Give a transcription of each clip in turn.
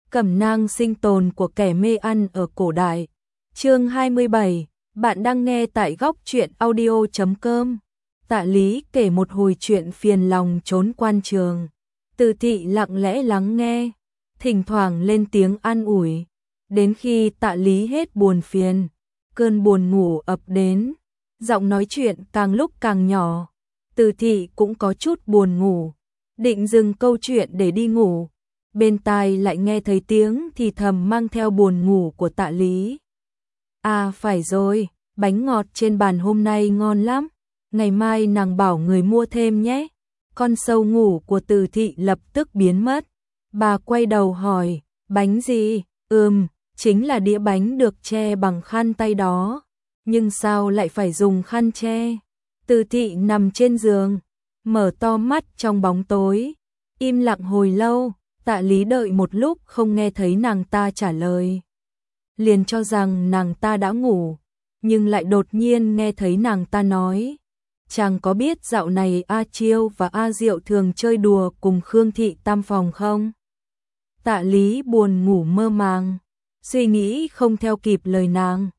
Cẩm nang sinh tồn của kẻ mê ăn ở cổ đại. Chương 27, bạn đang nghe tại góc truyện audio.com. Tạ Lý kể một hồi chuyện phiền lòng trốn quan trường. Từ Thị lặng lẽ lắng nghe, thỉnh thoảng lên tiếng an ủi. Đến khi Tạ Lý hết buồn phiền, cơn buồn ngủ ập đến, giọng nói chuyện càng lúc càng nhỏ. Từ Thị cũng có chút buồn ngủ, định dừng câu chuyện để đi ngủ. Bên tai lại nghe thấy tiếng thì thầm mang theo buồn ngủ của Tạ Lý. À phải rồi, bánh ngọt trên bàn hôm nay ngon lắm, ngày mai nàng bảo người mua thêm nhé. Con sâu ngủ của Từ Thị lập tức biến mất. Bà quay đầu hỏi, bánh gì? Chính là đĩa bánh được che bằng khăn tay đó. Nhưng sao lại phải dùng khăn che? Từ Thị nằm trên giường, mở to mắt trong bóng tối, im lặng hồi lâu. Tạ Lý đợi một lúc không nghe thấy nàng ta trả lời, liền cho rằng nàng ta đã ngủ, nhưng lại đột nhiên nghe thấy nàng ta nói, chàng có biết dạo này A Chiêu và A Diệu thường chơi đùa cùng Khương Thị tam phòng không? Tạ Lý buồn ngủ mơ màng, suy nghĩ không theo kịp lời nàng.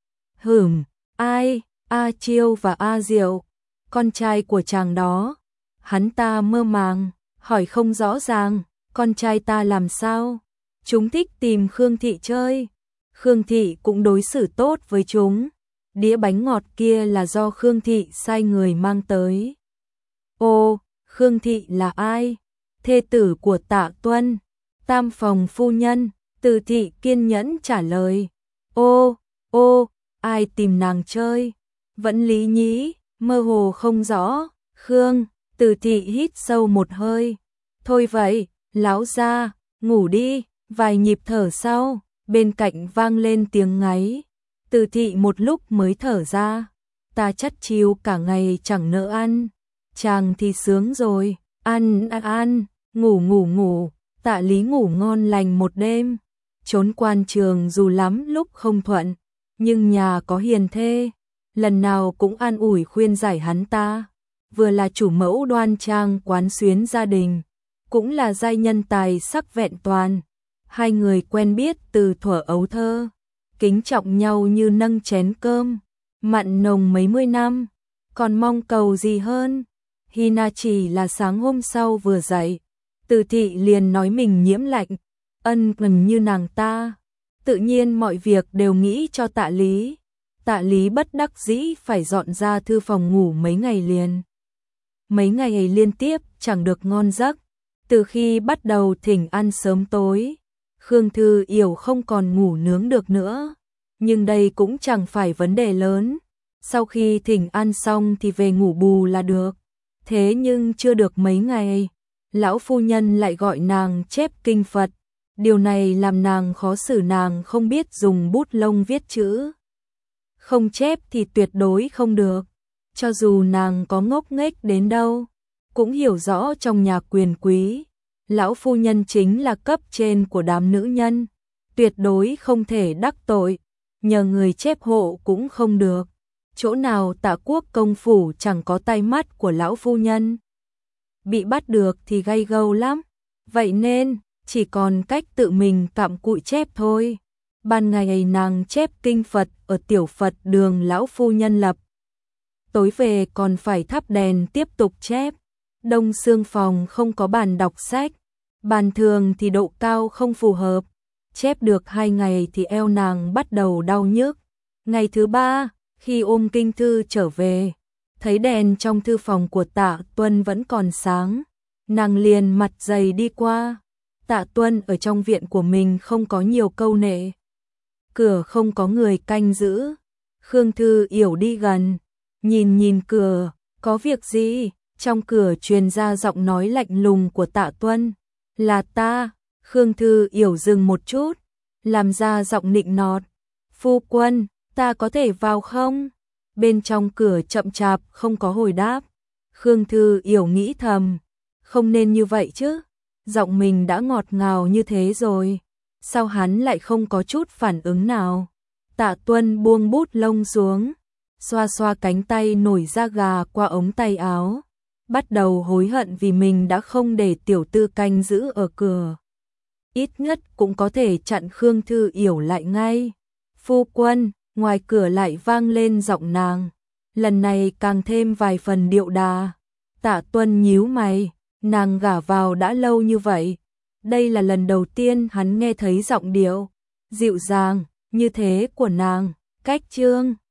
Ai? A Chiêu và A Diệu, con trai của chàng đó. Hắn ta mơ màng, hỏi không rõ ràng. Con trai ta làm sao? Chúng thích tìm Khương Thị chơi. Khương Thị cũng đối xử tốt với chúng. Đĩa bánh ngọt kia là do Khương Thị sai người mang tới. Ô, Khương Thị là ai? Thê tử của Tạ Tuân, tam phòng phu nhân. Từ Thị kiên nhẫn trả lời. Ô, ai tìm nàng chơi? Vẫn Lý nhí, mơ hồ không rõ. Khương, Từ Thị hít sâu một hơi. Thôi vậy, lão gia, ngủ đi. Vài nhịp thở sau, bên cạnh vang lên tiếng ngáy. Từ Thị một lúc mới thở ra. Ta chắt chiu cả ngày chẳng nỡ ăn. Chàng thì sướng rồi, ăn, ngủ. Tạ Lý ngủ ngon lành một đêm. Trốn quan trường dù lắm lúc không thuận, nhưng nhà có hiền thê, lần nào cũng an ủi khuyên giải hắn ta. Vừa là chủ mẫu đoan trang quán xuyến gia đình, cũng là giai nhân tài sắc vẹn toàn. Hai người quen biết từ thuở ấu thơ, kính trọng nhau như nâng chén cơm, mặn nồng mấy mươi năm, còn mong cầu gì hơn. Hina chỉ là sáng hôm sau vừa dậy, Từ Thị liền nói mình nhiễm lạnh, ân cần như nàng ta. Tự nhiên mọi việc đều nghĩ cho Tạ Lý. Tạ Lý bất đắc dĩ phải dọn ra thư phòng ngủ mấy ngày liền. Mấy ngày liên tiếp chẳng được ngon giấc. Từ khi bắt đầu thỉnh ăn sớm tối, Khương Thư Yểu không còn ngủ nướng được nữa. Nhưng đây cũng chẳng phải vấn đề lớn. Sau khi thỉnh ăn xong thì về ngủ bù là được. Thế nhưng chưa được mấy ngày, lão phu nhân lại gọi nàng chép kinh Phật. Điều này làm nàng khó xử, nàng không biết dùng bút lông viết chữ. Không chép thì tuyệt đối không được. Cho dù nàng có ngốc nghếch đến đâu, cũng hiểu rõ trong nhà quyền quý, lão phu nhân chính là cấp trên của đám nữ nhân, tuyệt đối không thể đắc tội, nhờ người chép hộ cũng không được. Chỗ nào Tạ Quốc công phủ chẳng có tay mắt của lão phu nhân. Bị bắt được thì gay gâu lắm, vậy nên chỉ còn cách tự mình cặm cụi chép thôi. Ban ngày nàng chép kinh Phật ở tiểu Phật đường lão phu nhân lập. Tối về còn phải thắp đèn tiếp tục chép. Đông xương phòng không có bàn đọc sách, bàn thường thì độ cao không phù hợp. Chép được 2 ngày thì eo nàng bắt đầu đau nhức. Ngày thứ 3, khi ôm kinh thư trở về, thấy đèn trong thư phòng của Tạ Tuân vẫn còn sáng, nàng liền mặt dày đi qua. Tạ Tuân ở trong viện của mình không có nhiều câu nệ, cửa không có người canh giữ. Khương Thư Yểu đi gần, nhìn cửa, có việc gì? Trong cửa truyền ra giọng nói lạnh lùng của Tạ Tuân. Là ta. Khương Thư Yểu dừng một chút, làm ra giọng nịnh nọt. Phu quân, ta có thể vào không? Bên trong cửa chậm chạp không có hồi đáp. Khương Thư Yểu nghĩ thầm, không nên như vậy chứ. Giọng mình đã ngọt ngào như thế rồi, sao hắn lại không có chút phản ứng nào? Tạ Tuân buông bút lông xuống, xoa xoa cánh tay nổi da gà qua ống tay áo, bắt đầu hối hận vì mình đã không để tiểu tư canh giữ ở cửa. ít nhất cũng có thể chặn Khương Thư Yểu lại ngay. Phu quân, ngoài cửa lại vang lên giọng nàng, lần này càng thêm vài phần điệu đà. Tạ Tuân nhíu mày, nàng gả vào đã lâu như vậy, đây là lần đầu tiên hắn nghe thấy giọng điệu dịu dàng như thế của nàng. Cách Trương